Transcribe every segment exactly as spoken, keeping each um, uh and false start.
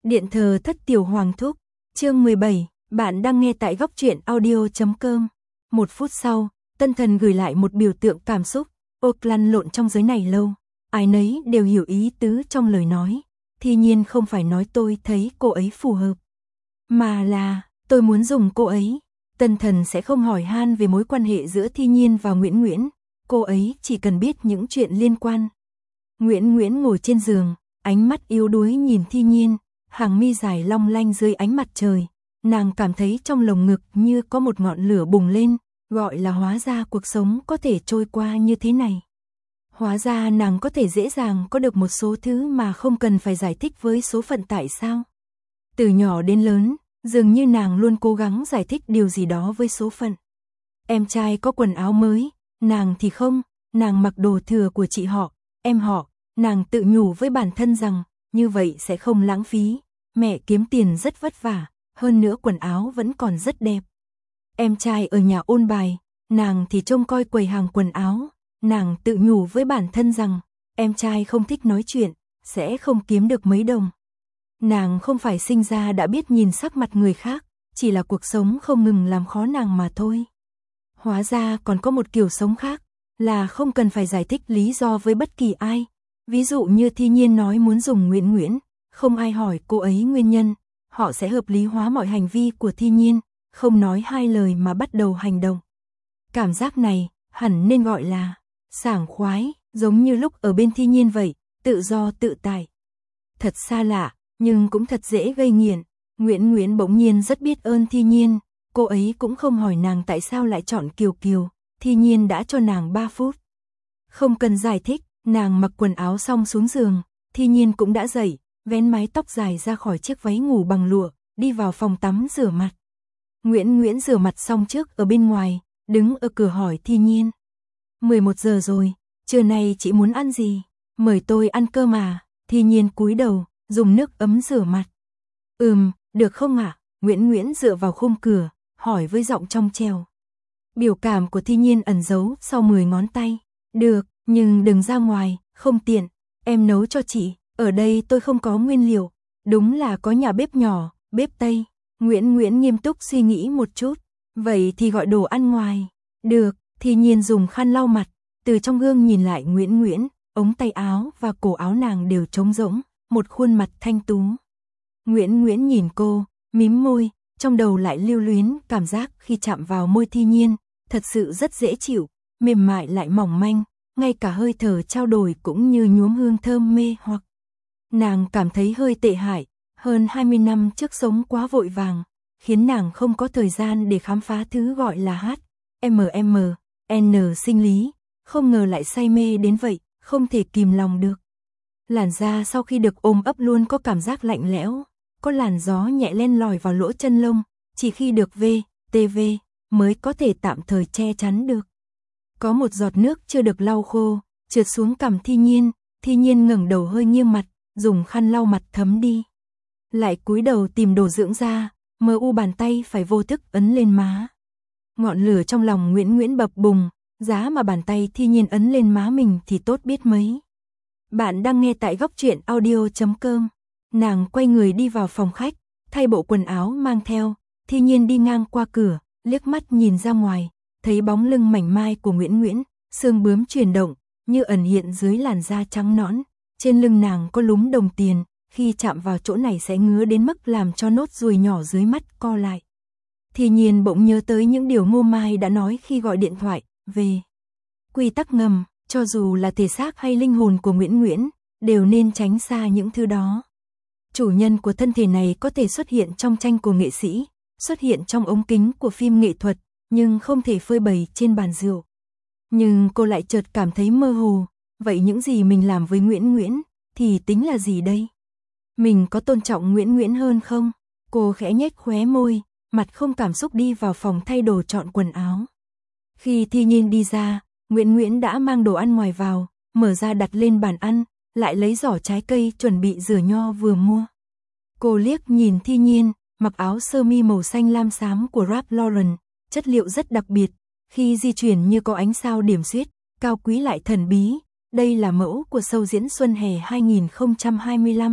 Điện thờ thất tiểu hoàng thúc, chương mười bảy, bạn đang nghe tại góc truyện audio chấm com. Một phút sau, Tân Thần gửi lại một biểu tượng cảm xúc, ộp lăn lộn trong giới này lâu, ai nấy đều hiểu ý tứ trong lời nói, Thi Nhiên không phải nói tôi thấy cô ấy phù hợp, mà là, tôi muốn dùng cô ấy. Tân Thần sẽ không hỏi han về mối quan hệ giữa Thi Nhiên và Nguyễn Nguyễn, cô ấy chỉ cần biết những chuyện liên quan. Nguyễn Nguyễn ngồi trên giường, ánh mắt yếu đuối nhìn Thi Nhiên, hàng mi dài long lanh dưới ánh mặt trời, nàng cảm thấy trong lồng ngực như có một ngọn lửa bùng lên, gọi là hóa ra cuộc sống có thể trôi qua như thế này. Hóa ra nàng có thể dễ dàng có được một số thứ mà không cần phải giải thích với số phận tại sao. Từ nhỏ đến lớn, dường như nàng luôn cố gắng giải thích điều gì đó với số phận. Em trai có quần áo mới, nàng thì không, nàng mặc đồ thừa của chị họ, em họ, nàng tự nhủ với bản thân rằng, như vậy sẽ không lãng phí, mẹ kiếm tiền rất vất vả, hơn nữa quần áo vẫn còn rất đẹp. Em trai ở nhà ôn bài, nàng thì trông coi quầy hàng quần áo, nàng tự nhủ với bản thân rằng, em trai không thích nói chuyện, sẽ không kiếm được mấy đồng. Nàng không phải sinh ra đã biết nhìn sắc mặt người khác, chỉ là cuộc sống không ngừng làm khó nàng mà thôi. Hóa ra còn có một kiểu sống khác, là không cần phải giải thích lý do với bất kỳ ai. Ví dụ như Thi Nhiên nói muốn dùng Nguyễn Nguyễn, không ai hỏi cô ấy nguyên nhân, họ sẽ hợp lý hóa mọi hành vi của Thi Nhiên, không nói hai lời mà bắt đầu hành động. Cảm giác này, hẳn nên gọi là sảng khoái, giống như lúc ở bên Thi Nhiên vậy, tự do tự tại. Thật xa lạ, nhưng cũng thật dễ gây nghiện. Nguyễn Nguyễn bỗng nhiên rất biết ơn Thi Nhiên, cô ấy cũng không hỏi nàng tại sao lại chọn Kiều Kiều, Thi Nhiên đã cho nàng ba phút. Không cần giải thích, nàng mặc quần áo xong xuống giường, Thi Nhiên cũng đã dậy, vén mái tóc dài ra khỏi chiếc váy ngủ bằng lụa, đi vào phòng tắm rửa mặt. Nguyễn Nguyễn rửa mặt xong trước ở bên ngoài, đứng ở cửa hỏi Thi Nhiên. mười một giờ rồi, trưa nay chị muốn ăn gì? Mời tôi ăn cơm mà. Thi Nhiên cúi đầu, dùng nước ấm rửa mặt. Ừm, được không ạ? À? Nguyễn Nguyễn dựa vào khung cửa, hỏi với giọng trong trẻo. Biểu cảm của Thi Nhiên ẩn giấu sau mười ngón tay. Được, nhưng đừng ra ngoài, không tiện, em nấu cho chị, ở đây tôi không có nguyên liệu. Đúng là có nhà bếp nhỏ, bếp Tây. Nguyễn Nguyễn nghiêm túc suy nghĩ một chút. Vậy thì gọi đồ ăn ngoài. Được, Thi Nhiên dùng khăn lau mặt, từ trong gương nhìn lại Nguyễn Nguyễn, ống tay áo và cổ áo nàng đều trống rỗng, một khuôn mặt thanh tú. Nguyễn Nguyễn nhìn cô, mím môi, trong đầu lại lưu luyến cảm giác khi chạm vào môi Thi Nhiên, thật sự rất dễ chịu, mềm mại lại mỏng manh, ngay cả hơi thở trao đổi cũng như nhuốm hương thơm mê hoặc. Nàng cảm thấy hơi tệ hại, hơn hai mươi năm trước sống quá vội vàng, khiến nàng không có thời gian để khám phá thứ gọi là H, M M, N sinh lý, không ngờ lại say mê đến vậy, không thể kìm lòng được. Làn da sau khi được ôm ấp luôn có cảm giác lạnh lẽo, có làn gió nhẹ len lỏi vào lỗ chân lông, chỉ khi được V, T V mới có thể tạm thời che chắn được. Có một giọt nước chưa được lau khô, trượt xuống cằm Thi Nhiên, Thi Nhiên ngẩng đầu hơi nghiêng mặt, dùng khăn lau mặt thấm đi. Lại cúi đầu tìm đồ dưỡng da, mờ u bàn tay phải vô thức ấn lên má. Ngọn lửa trong lòng Nguyễn Nguyễn bập bùng, giá mà bàn tay Thi Nhiên ấn lên má mình thì tốt biết mấy. Bạn đang nghe tại góc truyện audio chấm com. Nàng quay người đi vào phòng khách, thay bộ quần áo mang theo, Thi Nhiên đi ngang qua cửa, liếc mắt nhìn ra ngoài, thấy bóng lưng mảnh mai của Nguyễn Nguyễn, xương bướm chuyển động, như ẩn hiện dưới làn da trắng nõn, trên lưng nàng có lúm đồng tiền, khi chạm vào chỗ này sẽ ngứa đến mức làm cho nốt ruồi nhỏ dưới mắt co lại. Thi Nhiên bỗng nhớ tới những điều Ngô Mai đã nói khi gọi điện thoại về quy tắc ngầm, cho dù là thể xác hay linh hồn của Nguyễn Nguyễn, đều nên tránh xa những thứ đó. Chủ nhân của thân thể này có thể xuất hiện trong tranh của nghệ sĩ, xuất hiện trong ống kính của phim nghệ thuật, nhưng không thể phơi bày trên bàn rượu. Nhưng cô lại chợt cảm thấy mơ hồ, vậy những gì mình làm với Nguyễn Nguyễn thì tính là gì đây? Mình có tôn trọng Nguyễn Nguyễn hơn không? Cô khẽ nhếch khóe môi, mặt không cảm xúc đi vào phòng thay đồ chọn quần áo. Khi Thi Nhiên đi ra, Nguyễn Nguyễn đã mang đồ ăn ngoài vào, mở ra đặt lên bàn ăn, lại lấy giỏ trái cây chuẩn bị rửa nho vừa mua. Cô liếc nhìn Thi Nhiên, mặc áo sơ mi màu xanh lam xám của Ralph Lauren, chất liệu rất đặc biệt, khi di chuyển như có ánh sao điểm xuyết, cao quý lại thần bí. Đây là mẫu của show diễn xuân hè hai nghìn không trăm hai mươi lăm,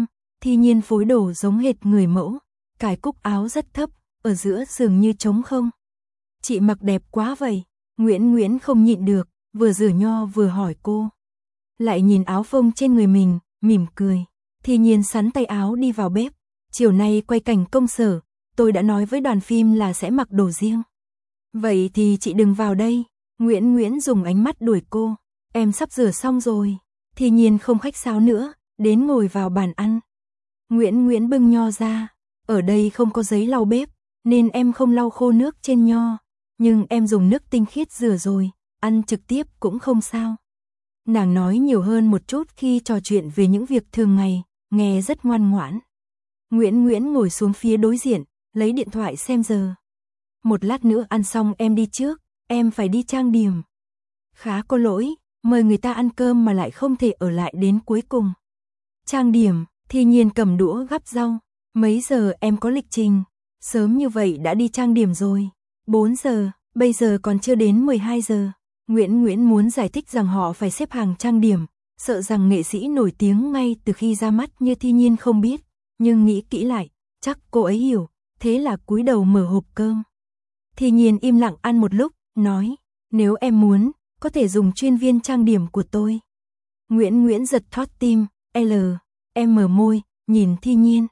Thi Nhiên phối đồ giống hệt người mẫu, cài cúc áo rất thấp, ở giữa dường như trống không. Chị mặc đẹp quá vậy. Nguyễn Nguyễn không nhịn được, vừa rửa nho vừa hỏi cô. Lại nhìn áo phông trên người mình, mỉm cười. Thi Nhiên sắn tay áo đi vào bếp. Chiều nay quay cảnh công sở, tôi đã nói với đoàn phim là sẽ mặc đồ riêng. Vậy thì chị đừng vào đây. Nguyễn Nguyễn dùng ánh mắt đuổi cô. Em sắp rửa xong rồi. Thi Nhiên không khách sáo nữa, đến ngồi vào bàn ăn. Nguyễn Nguyễn bưng nho ra. Ở đây không có giấy lau bếp, nên em không lau khô nước trên nho. Nhưng em dùng nước tinh khiết rửa rồi, ăn trực tiếp cũng không sao. Nàng nói nhiều hơn một chút khi trò chuyện về những việc thường ngày, nghe rất ngoan ngoãn. Nguyễn Nguyễn ngồi xuống phía đối diện, lấy điện thoại xem giờ. Một lát nữa ăn xong em đi trước, em phải đi trang điểm. Khá có lỗi, mời người ta ăn cơm mà lại không thể ở lại đến cuối cùng. Trang điểm, Thi Nhiên cầm đũa gắp rau. Mấy giờ em có lịch trình? Sớm như vậy đã đi trang điểm rồi. bốn giờ, bây giờ còn chưa đến mười hai giờ. Nguyễn Nguyễn muốn giải thích rằng họ phải xếp hàng trang điểm, sợ rằng nghệ sĩ nổi tiếng ngay từ khi ra mắt như Thi Nhiên không biết, nhưng nghĩ kỹ lại, chắc cô ấy hiểu, thế là cúi đầu mở hộp cơm. Thi Nhiên im lặng ăn một lúc, nói, nếu em muốn, có thể dùng chuyên viên trang điểm của tôi. Nguyễn Nguyễn giật thót tim, L, em mở môi, nhìn Thi Nhiên.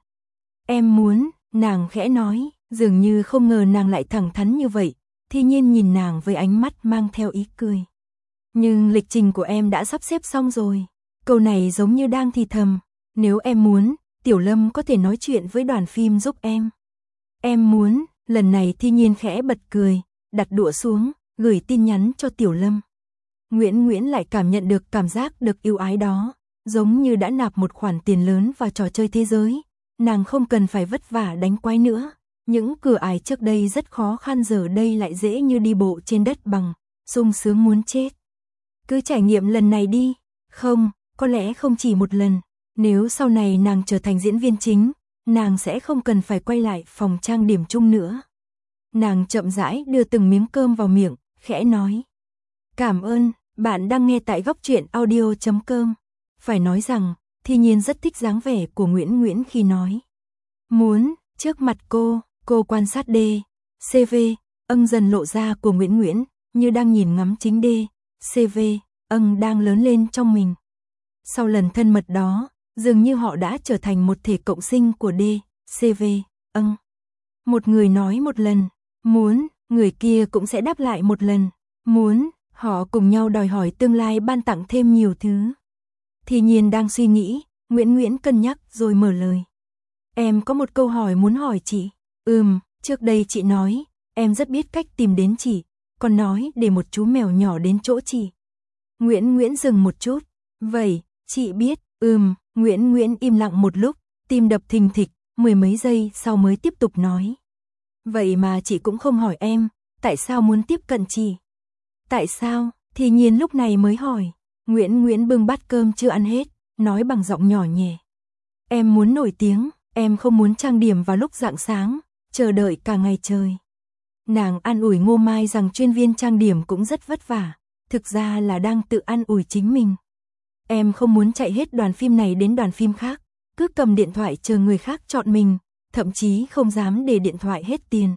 Em muốn, nàng khẽ nói, dường như không ngờ nàng lại thẳng thắn như vậy. Thi Nhiên nhìn nàng với ánh mắt mang theo ý cười. Nhưng lịch trình của em đã sắp xếp xong rồi. Câu này giống như đang thì thầm. Nếu em muốn, Tiểu Lâm có thể nói chuyện với đoàn phim giúp em. Em muốn, lần này Thi Nhiên khẽ bật cười, đặt đũa xuống, gửi tin nhắn cho Tiểu Lâm. Nguyễn Nguyễn lại cảm nhận được cảm giác được yêu ái đó, giống như đã nạp một khoản tiền lớn vào trò chơi thế giới. Nàng không cần phải vất vả đánh quái nữa. Những cửa ải trước đây rất khó khăn giờ đây lại dễ như đi bộ trên đất bằng, sung sướng muốn chết. Cứ trải nghiệm lần này đi. Không, có lẽ không chỉ một lần. Nếu sau này nàng trở thành diễn viên chính, nàng sẽ không cần phải quay lại phòng trang điểm chung nữa. Nàng chậm rãi đưa từng miếng cơm vào miệng, khẽ nói. Cảm ơn, bạn đang nghe tại góc truyện audio chấm com. Phải nói rằng, Thi Nhiên rất thích dáng vẻ của Nguyễn Nguyễn khi nói. Muốn, trước mặt cô. Cô quan sát D, C V, âng dần lộ ra của Nguyễn Nguyễn, như đang nhìn ngắm chính D, C V, âng đang lớn lên trong mình. Sau lần thân mật đó, dường như họ đã trở thành một thể cộng sinh của D, C V, âng. Một người nói một lần, muốn, người kia cũng sẽ đáp lại một lần, muốn, họ cùng nhau đòi hỏi tương lai ban tặng thêm nhiều thứ. Thi Nhiên đang suy nghĩ, Nguyễn Nguyễn cân nhắc rồi mở lời. Em có một câu hỏi muốn hỏi chị. Ừm, trước đây chị nói, em rất biết cách tìm đến chị, còn nói để một chú mèo nhỏ đến chỗ chị. Nguyễn Nguyễn dừng một chút, vậy, chị biết, ừm, Nguyễn Nguyễn im lặng một lúc, tim đập thình thịch, mười mấy giây sau mới tiếp tục nói. Vậy mà chị cũng không hỏi em, tại sao muốn tiếp cận chị? Tại sao? Thi Nhiên lúc này mới hỏi. Nguyễn Nguyễn bưng bát cơm chưa ăn hết, nói bằng giọng nhỏ nhẹ. Em muốn nổi tiếng, em không muốn trang điểm vào lúc rạng sáng, chờ đợi cả ngày trời. Nàng an ủi Ngô Mai rằng chuyên viên trang điểm cũng rất vất vả, thực ra là đang tự an ủi chính mình. Em không muốn chạy hết đoàn phim này đến đoàn phim khác, cứ cầm điện thoại chờ người khác chọn mình, thậm chí không dám để điện thoại hết tiền.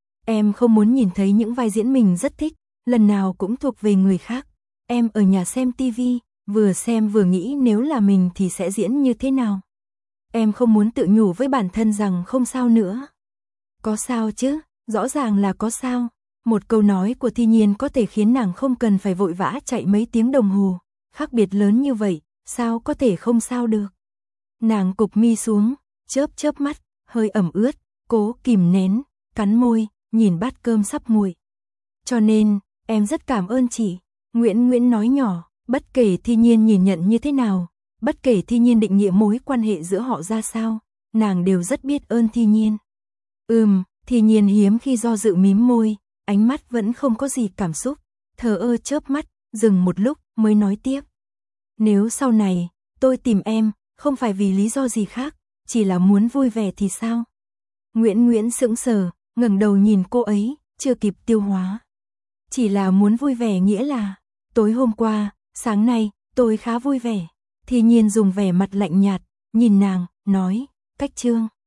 Em không muốn nhìn thấy những vai diễn mình rất thích, lần nào cũng thuộc về người khác. Em ở nhà xem tivi, vừa xem vừa nghĩ nếu là mình thì sẽ diễn như thế nào. Em không muốn tự nhủ với bản thân rằng không sao nữa. Có sao chứ, rõ ràng là có sao. Một câu nói của Thi Nhiên có thể khiến nàng không cần phải vội vã chạy mấy tiếng đồng hồ. Khác biệt lớn như vậy, sao có thể không sao được. Nàng cụp mi xuống, chớp chớp mắt, hơi ẩm ướt, cố kìm nén, cắn môi, nhìn bát cơm sắp nguội. Cho nên, em rất cảm ơn chị. Nguyễn Nguyễn nói nhỏ, bất kể Thi Nhiên nhìn nhận như thế nào, bất kể Thi Nhiên định nghĩa mối quan hệ giữa họ ra sao, nàng đều rất biết ơn Thi Nhiên. Ừm, Thi Nhiên hiếm khi do dự mím môi, ánh mắt vẫn không có gì cảm xúc, thờ ơ chớp mắt, dừng một lúc mới nói tiếp. Nếu sau này, tôi tìm em, không phải vì lý do gì khác, chỉ là muốn vui vẻ thì sao? Nguyễn Nguyễn sững sờ, ngẩng đầu nhìn cô ấy, chưa kịp tiêu hóa. Chỉ là muốn vui vẻ nghĩa là, tối hôm qua, sáng nay, tôi khá vui vẻ. Thi Nhiên dùng vẻ mặt lạnh nhạt, nhìn nàng, nói, cách chương.